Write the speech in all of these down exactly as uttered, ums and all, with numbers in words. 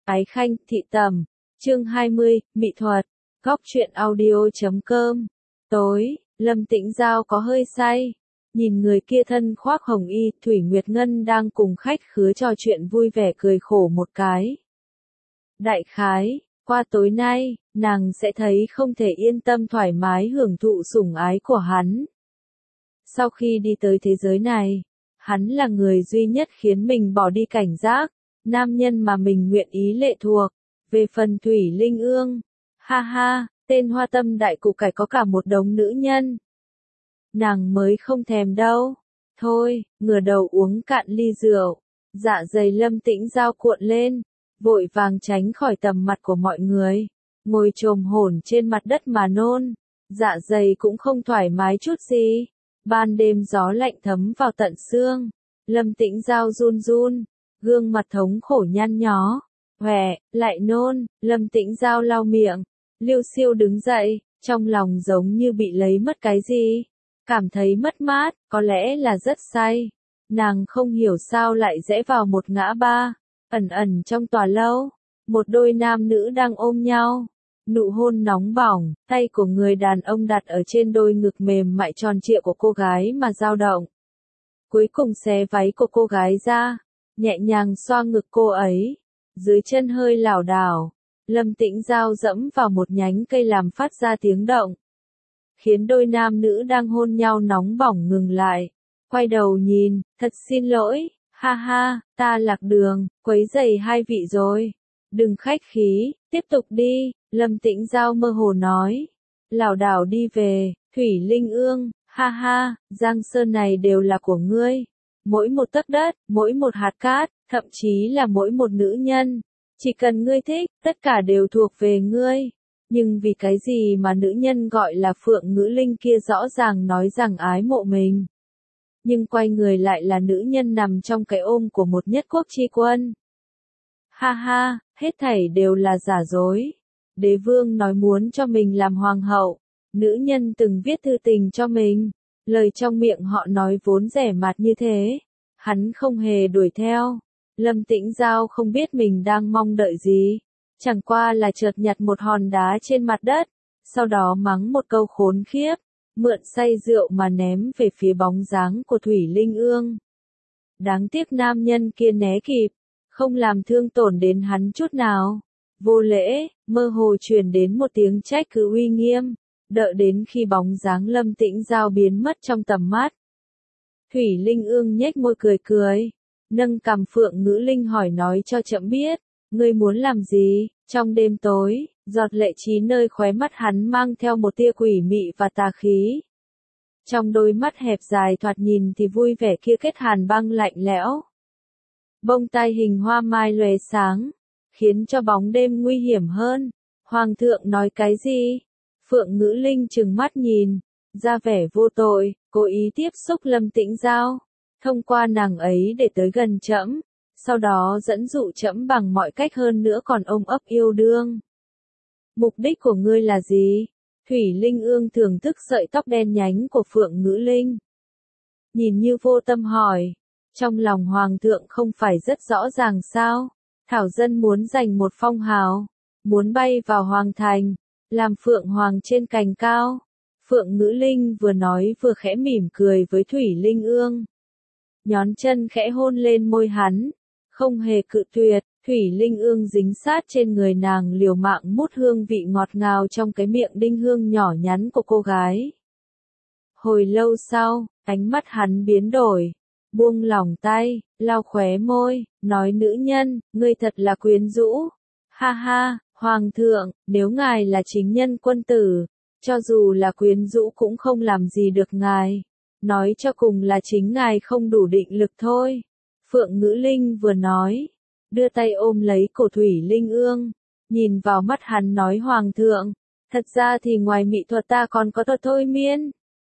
Ái Khanh, Thị Tầm, chương hai mươi, Mỹ thuật, góc truyện audio.com. Tối, Lâm Tĩnh Giao có hơi say. Nhìn người kia thân khoác hồng y, Thủy Nguyệt Ngân đang cùng khách khứa trò chuyện vui vẻ cười khổ một cái. Đại khái, qua tối nay, nàng sẽ thấy không thể yên tâm thoải mái hưởng thụ sủng ái của hắn. Sau khi đi tới thế giới này, hắn là người duy nhất khiến mình bỏ đi cảnh giác, nam nhân mà mình nguyện ý lệ thuộc. Về phần Thủy Linh Ương, ha ha, tên hoa tâm đại cụ cải có cả một đống nữ nhân. Nàng mới không thèm đâu. Thôi, ngửa đầu uống cạn ly rượu, dạ dày Lâm Tĩnh Giao cuộn lên, vội vàng tránh khỏi tầm mặt của mọi người, ngồi chồm hổn trên mặt đất mà nôn, dạ dày cũng không thoải mái chút gì. Ban đêm gió lạnh thấm vào tận xương, Lâm Tĩnh Giao run run, gương mặt thống khổ nhăn nhó, hòe, lại nôn. Lâm Tĩnh Giao lau miệng, liêu xiêu đứng dậy, trong lòng giống như bị lấy mất cái gì, cảm thấy mất mát, có lẽ là rất say. Nàng không hiểu sao lại rẽ vào một ngã ba, ẩn ẩn trong tòa lâu, một đôi nam nữ đang ôm nhau. Nụ hôn nóng bỏng, tay của người đàn ông đặt ở trên đôi ngực mềm mại tròn trịa của cô gái mà dao động. Cuối cùng xé váy của cô gái ra, nhẹ nhàng xoa ngực cô ấy, dưới chân hơi lảo đảo. Lâm Tĩnh Giao dẫm vào một nhánh cây làm phát ra tiếng động, khiến đôi nam nữ đang hôn nhau nóng bỏng ngừng lại, quay đầu nhìn, thật xin lỗi, ha ha, ta lạc đường, quấy rầy hai vị rồi. Đừng khách khí, tiếp tục đi, Lâm Tĩnh Giao mơ hồ nói. Lảo đảo đi về, Thủy Linh Ương, ha ha, Giang Sơn này đều là của ngươi. Mỗi một tấc đất, mỗi một hạt cát, thậm chí là mỗi một nữ nhân. Chỉ cần ngươi thích, tất cả đều thuộc về ngươi. Nhưng vì cái gì mà nữ nhân gọi là Phượng Ngữ Linh kia rõ ràng nói rằng ái mộ mình. Nhưng quay người lại là nữ nhân nằm trong cái ôm của một nhất quốc chi quân. Ha ha, hết thảy đều là giả dối. Đế vương nói muốn cho mình làm hoàng hậu. Nữ nhân từng viết thư tình cho mình. Lời trong miệng họ nói vốn rẻ mạt như thế. Hắn không hề đuổi theo. Lâm Tĩnh Giao không biết mình đang mong đợi gì. Chẳng qua là chợt nhặt một hòn đá trên mặt đất. Sau đó mắng một câu khốn khiếp. Mượn say rượu mà ném về phía bóng dáng của Thủy Linh Ương. Đáng tiếc nam nhân kia né kịp. Không làm thương tổn đến hắn chút nào. Vô lễ, mơ hồ truyền đến một tiếng trách cứ uy nghiêm. Đợi đến khi bóng dáng Lâm Tĩnh Giao biến mất trong tầm mắt. Thủy Linh Ương nhếch môi cười cười. Nâng cằm Phượng Ngữ Linh hỏi nói cho trẫm biết. Ngươi muốn làm gì? Trong đêm tối, giọt lệ trí nơi khóe mắt hắn mang theo một tia quỷ mị và tà khí. Trong đôi mắt hẹp dài thoạt nhìn thì vui vẻ kia kết hàn băng lạnh lẽo. Bông tai hình hoa mai lóe sáng, khiến cho bóng đêm nguy hiểm hơn. Hoàng thượng nói cái gì? Phượng Ngữ Linh trừng mắt nhìn, ra vẻ vô tội, cố ý tiếp xúc Lâm Tĩnh Giao, thông qua nàng ấy để tới gần trẫm, sau đó dẫn dụ trẫm bằng mọi cách hơn nữa còn ôm ấp yêu đương. Mục đích của ngươi là gì? Thủy Linh Ương thưởng thức sợi tóc đen nhánh của Phượng Ngữ Linh. Nhìn như vô tâm hỏi. Trong lòng hoàng thượng không phải rất rõ ràng sao? Thảo dân muốn giành một phong hào, muốn bay vào hoàng thành, làm phượng hoàng trên cành cao. Phượng Ngữ Linh vừa nói vừa khẽ mỉm cười với Thủy Linh Ương. Nhón chân khẽ hôn lên môi hắn, không hề cự tuyệt. Thủy Linh Ương dính sát trên người nàng liều mạng mút hương vị ngọt ngào trong cái miệng đinh hương nhỏ nhắn của cô gái. Hồi lâu sau, ánh mắt hắn biến đổi. Buông lỏng tay, lau khóe môi, nói nữ nhân, ngươi thật là quyến rũ. Ha ha, hoàng thượng, nếu ngài là chính nhân quân tử, cho dù là quyến rũ cũng không làm gì được ngài. Nói cho cùng là chính ngài không đủ định lực thôi. Phượng Ngữ Linh vừa nói, đưa tay ôm lấy cổ Thủy Linh Ương, nhìn vào mắt hắn nói hoàng thượng, thật ra thì ngoài mỹ thuật ta còn có thuật thôi miên.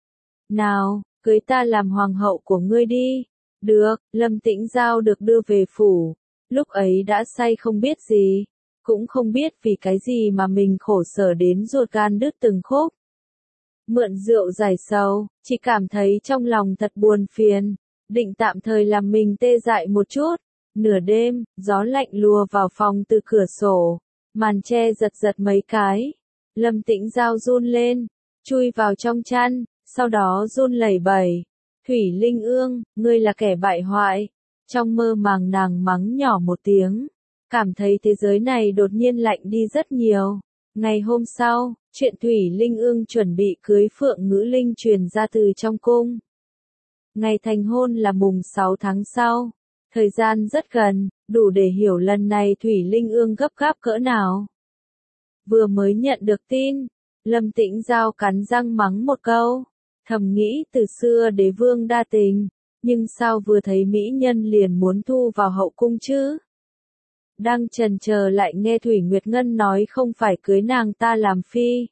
Nào, cưới ta làm hoàng hậu của ngươi đi. Được, Lâm Tĩnh Giao được đưa về phủ. Lúc ấy đã say không biết gì. Cũng không biết vì cái gì mà mình khổ sở đến ruột gan đứt từng khúc. Mượn rượu giải sầu, chỉ cảm thấy trong lòng thật buồn phiền. Định tạm thời làm mình tê dại một chút. Nửa đêm, gió lạnh lùa vào phòng từ cửa sổ, màn che giật giật mấy cái. Lâm Tĩnh Giao run lên, chui vào trong chăn, sau đó run lẩy bẩy. Thủy Linh Ương, ngươi là kẻ bại hoại. Trong mơ màng nàng mắng nhỏ một tiếng, cảm thấy thế giới này đột nhiên lạnh đi rất nhiều. Ngày hôm sau, chuyện Thủy Linh Ương chuẩn bị cưới Phượng Ngữ Linh truyền ra từ trong cung. Ngày thành hôn là mùng sáu tháng sau. Thời gian rất gần, đủ để hiểu lần này Thủy Linh Ương gấp gáp cỡ nào. Vừa mới nhận được tin, Lâm Tĩnh Giao cắn răng mắng một câu, thầm nghĩ từ xưa đế vương đa tình, nhưng sao vừa thấy mỹ nhân liền muốn thu vào hậu cung chứ? Đang chần chờ lại nghe Thủy Nguyệt Ngân nói không phải cưới nàng ta làm phi,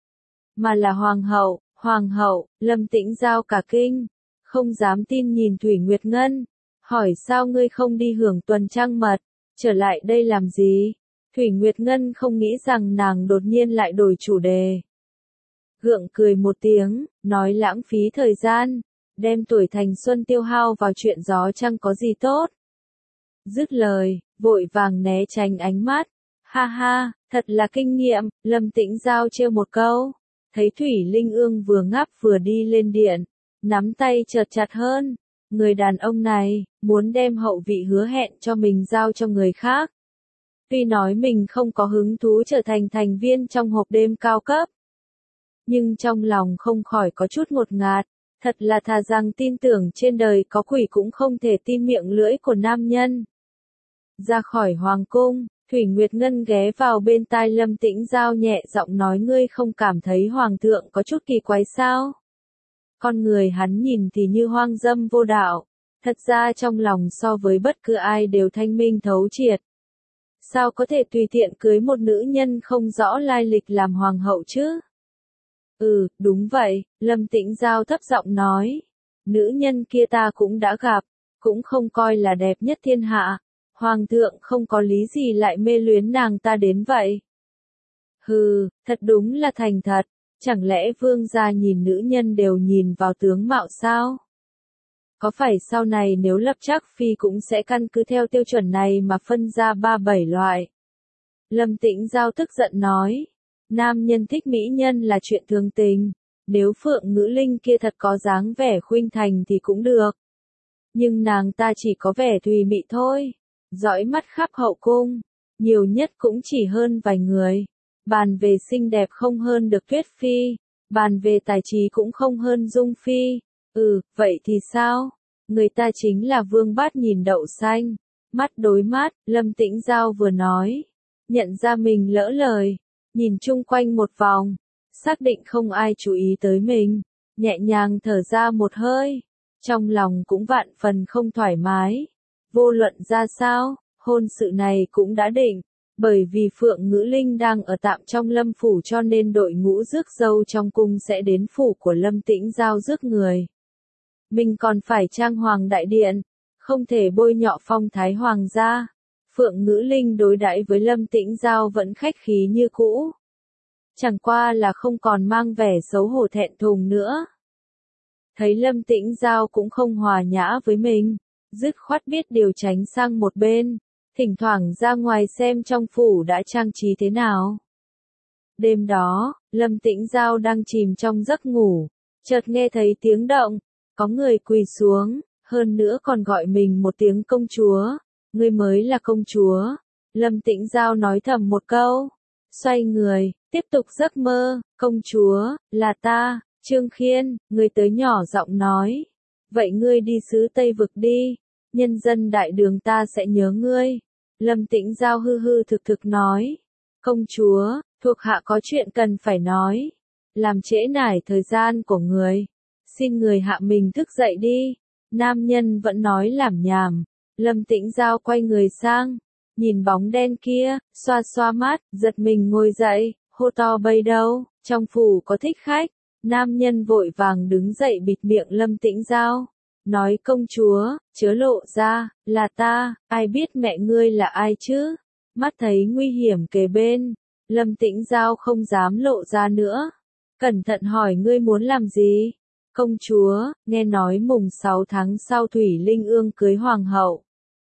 mà là hoàng hậu. Hoàng hậu, Lâm Tĩnh Giao cả kinh, không dám tin nhìn Thủy Nguyệt Ngân, hỏi sao ngươi không đi hưởng tuần trăng mật, trở lại đây làm gì? Thủy Nguyệt Ngân không nghĩ rằng nàng đột nhiên lại đổi chủ đề. Gượng cười một tiếng, nói lãng phí thời gian, đem tuổi thanh xuân tiêu hao vào chuyện gió chẳng có gì tốt. Dứt lời, vội vàng né tránh ánh mắt. Ha ha, thật là kinh nghiệm, Lâm Tĩnh Giao trêu một câu. Thấy Thủy Linh Ương vừa ngáp vừa đi lên điện, nắm tay chợt chặt hơn. Người đàn ông này, muốn đem hậu vị hứa hẹn cho mình giao cho người khác. Tuy nói mình không có hứng thú trở thành thành viên trong hộp đêm cao cấp, nhưng trong lòng không khỏi có chút ngột ngạt. Thật là thà rằng tin tưởng trên đời có quỷ cũng không thể tin miệng lưỡi của nam nhân. Ra khỏi hoàng cung, Thủy Nguyệt Ngân ghé vào bên tai Lâm Tĩnh Giao nhẹ giọng nói ngươi không cảm thấy hoàng thượng có chút kỳ quái sao? Con người hắn nhìn thì như hoang dâm vô đạo, thật ra trong lòng so với bất cứ ai đều thanh minh thấu triệt. Sao có thể tùy tiện cưới một nữ nhân không rõ lai lịch làm hoàng hậu chứ? Ừ, đúng vậy, Lâm Tĩnh Giao thấp giọng nói. Nữ nhân kia ta cũng đã gặp, cũng không coi là đẹp nhất thiên hạ. Hoàng thượng không có lý gì lại mê luyến nàng ta đến vậy. Hừ, thật đúng là thành thật. Chẳng lẽ vương gia nhìn nữ nhân đều nhìn vào tướng mạo sao? Có phải sau này nếu lập chắc phi cũng sẽ căn cứ theo tiêu chuẩn này mà phân ra ba bảy loại? Lâm Tĩnh Giao tức giận nói. Nam nhân thích mỹ nhân là chuyện thường tình. Nếu Phượng Ngữ Linh kia thật có dáng vẻ khuynh thành thì cũng được. Nhưng nàng ta chỉ có vẻ thùy mị thôi. Dõi mắt khắp hậu cung. Nhiều nhất cũng chỉ hơn vài người. Bàn về xinh đẹp không hơn được Tuyết Phi. Bàn về tài trí cũng không hơn Dung Phi. Ừ, vậy thì sao? Người ta chính là vương bát nhìn đậu xanh. Mắt đối mắt, Lâm Tĩnh Giao vừa nói. Nhận ra mình lỡ lời. Nhìn chung quanh một vòng. Xác định không ai chú ý tới mình. Nhẹ nhàng thở ra một hơi. Trong lòng cũng vạn phần không thoải mái. Vô luận ra sao, hôn sự này cũng đã định. Bởi vì Phượng Ngữ Linh đang ở tạm trong Lâm phủ cho nên đội ngũ rước dâu trong cung sẽ đến phủ của Lâm Tĩnh Giao rước người. Mình còn phải trang hoàng đại điện, không thể bôi nhọ phong thái hoàng gia. Phượng Ngữ Linh đối đãi với Lâm Tĩnh Giao vẫn khách khí như cũ. Chẳng qua là không còn mang vẻ xấu hổ thẹn thùng nữa. Thấy Lâm Tĩnh Giao cũng không hòa nhã với mình, dứt khoát biết điều tránh sang một bên. Thỉnh thoảng ra ngoài xem trong phủ đã trang trí thế nào. Đêm đó, Lâm Tĩnh Giao đang chìm trong giấc ngủ, chợt nghe thấy tiếng động, có người quỳ xuống, hơn nữa còn gọi mình một tiếng công chúa. Ngươi mới là công chúa. Lâm Tĩnh Giao nói thầm một câu, xoay người, tiếp tục giấc mơ. Công chúa, là ta, Trương Khiên. Người tới nhỏ giọng nói. Vậy ngươi đi xứ Tây Vực đi. Nhân dân đại đường ta sẽ nhớ ngươi. Lâm Tĩnh Giao hư hư thực thực nói. Công chúa, thuộc hạ có chuyện cần phải nói. Làm trễ nải thời gian của người. Xin người hạ mình thức dậy đi. Nam nhân vẫn nói lảm nhảm. Lâm Tĩnh Giao quay người sang. Nhìn bóng đen kia, xoa xoa mắt, giật mình ngồi dậy, hô to bây đâu, trong phủ có thích khách. Nam nhân vội vàng đứng dậy bịt miệng Lâm Tĩnh Giao. Nói công chúa, chớ lộ ra, là ta, ai biết mẹ ngươi là ai chứ? Mắt thấy nguy hiểm kề bên, Lâm Tĩnh Giao không dám lộ ra nữa. Cẩn thận hỏi ngươi muốn làm gì? Công chúa, nghe nói mùng sáu tháng sau Thủy Linh Ương cưới hoàng hậu.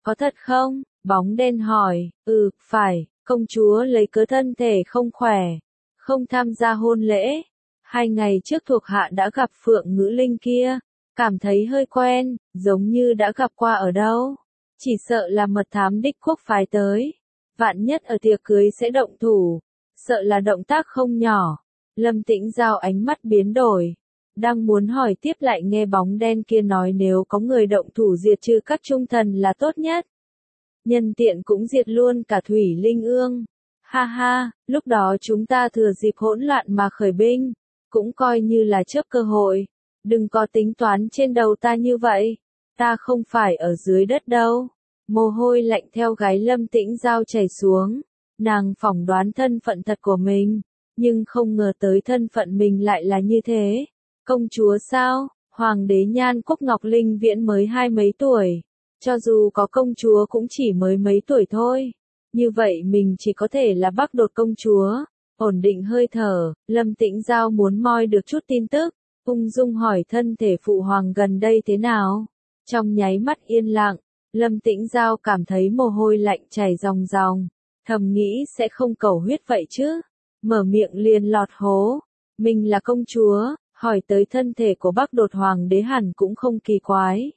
Có thật không? Bóng đen hỏi. Ừ, phải, công chúa lấy cớ thân thể không khỏe, không tham gia hôn lễ. Hai ngày trước thuộc hạ đã gặp Phượng Ngữ Linh kia, cảm thấy hơi quen, giống như đã gặp qua ở đâu. Chỉ sợ là mật thám đích quốc phái tới. Vạn nhất ở tiệc cưới sẽ động thủ, sợ là động tác không nhỏ. Lâm Tĩnh Giao ánh mắt biến đổi, đang muốn hỏi tiếp lại nghe bóng đen kia nói nếu có người động thủ diệt trừ các trung thần là tốt nhất. Nhân tiện cũng diệt luôn cả Thủy Linh Ương. Ha ha, lúc đó chúng ta thừa dịp hỗn loạn mà khởi binh, cũng coi như là chớp cơ hội. Đừng có tính toán trên đầu ta như vậy, ta không phải ở dưới đất đâu. Mồ hôi lạnh theo gáy Lâm Tĩnh Giao chảy xuống, nàng phỏng đoán thân phận thật của mình, nhưng không ngờ tới thân phận mình lại là như thế. Công chúa sao? Hoàng đế Nhan Quốc Ngọc Linh Viễn mới hai mấy tuổi, cho dù có công chúa cũng chỉ mới mấy tuổi thôi. Như vậy mình chỉ có thể là Bắc Đột công chúa. Ổn định hơi thở, Lâm Tĩnh Giao muốn moi được chút tin tức, ung dung hỏi thân thể phụ hoàng gần đây thế nào. Trong nháy mắt yên lặng, Lâm Tĩnh Giao cảm thấy mồ hôi lạnh chảy ròng ròng, thầm nghĩ sẽ không cầu huyết vậy chứ. Mở miệng liền lọt hố, mình là công chúa, hỏi tới thân thể của Bắc Đột hoàng đế hẳn cũng không kỳ quái.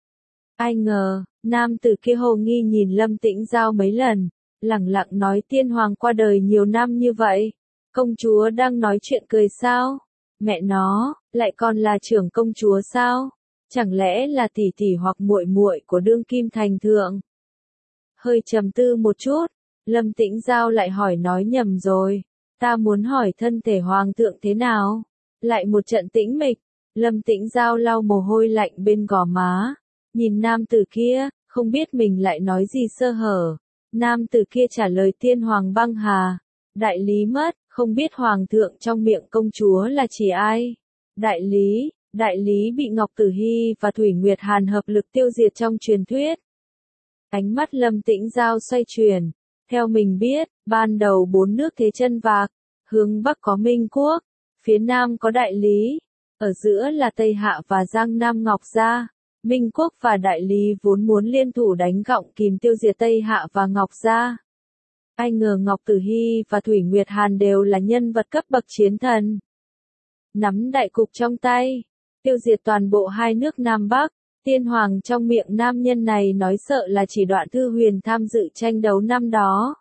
Ai ngờ, nam tử kia hồ nghi nhìn Lâm Tĩnh Giao mấy lần, lẳng lặng nói tiên hoàng qua đời nhiều năm như vậy, công chúa đang nói chuyện cười sao? Mẹ nó, lại còn là trưởng công chúa sao? Chẳng lẽ là tỷ tỷ hoặc muội muội của đương kim thành thượng? Hơi trầm tư một chút, Lâm Tĩnh Giao lại hỏi nói nhầm rồi, ta muốn hỏi thân thể hoàng thượng thế nào? Lại một trận tĩnh mịch, Lâm Tĩnh Giao lau mồ hôi lạnh bên gò má, nhìn nam tử kia, không biết mình lại nói gì sơ hở. Nam tử kia trả lời tiên hoàng băng hà, đại lý mất, không biết hoàng thượng trong miệng công chúa là chỉ ai. Đại lý, đại lý bị Ngọc Tử Hy và Thủy Nguyệt Hàn hợp lực tiêu diệt trong truyền thuyết. Ánh mắt Lâm Tĩnh Giao xoay chuyển, theo mình biết, ban đầu bốn nước thế chân vạc, hướng Bắc có Minh Quốc, phía Nam có đại lý, ở giữa là Tây Hạ và Giang Nam Ngọc Gia. Minh Quốc và Đại Lý vốn muốn liên thủ đánh gọng kìm tiêu diệt Tây Hạ và Ngọc Gia. Ai ngờ Ngọc Tử Hy và Thủy Nguyệt Hàn đều là nhân vật cấp bậc chiến thần. Nắm đại cục trong tay, tiêu diệt toàn bộ hai nước Nam Bắc, tiên hoàng trong miệng nam nhân này nói sợ là chỉ Đoạn Thư Huyền tham dự tranh đấu năm đó.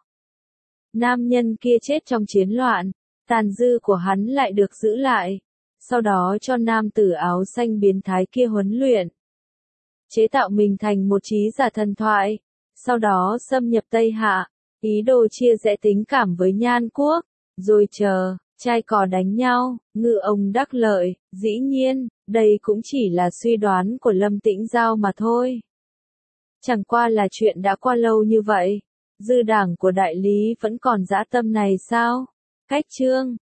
Nam nhân kia chết trong chiến loạn, tàn dư của hắn lại được giữ lại, sau đó cho nam tử áo xanh biến thái kia huấn luyện. Chế tạo mình thành một trí giả thần thoại, sau đó xâm nhập Tây Hạ, ý đồ chia rẽ tính cảm với Nhan Quốc, rồi chờ, trai cò đánh nhau, ngư ông đắc lợi. Dĩ nhiên, đây cũng chỉ là suy đoán của Lâm Tĩnh Giao mà thôi. Chẳng qua là chuyện đã qua lâu như vậy, dư đảng của đại lý vẫn còn dã tâm này sao? Cách chương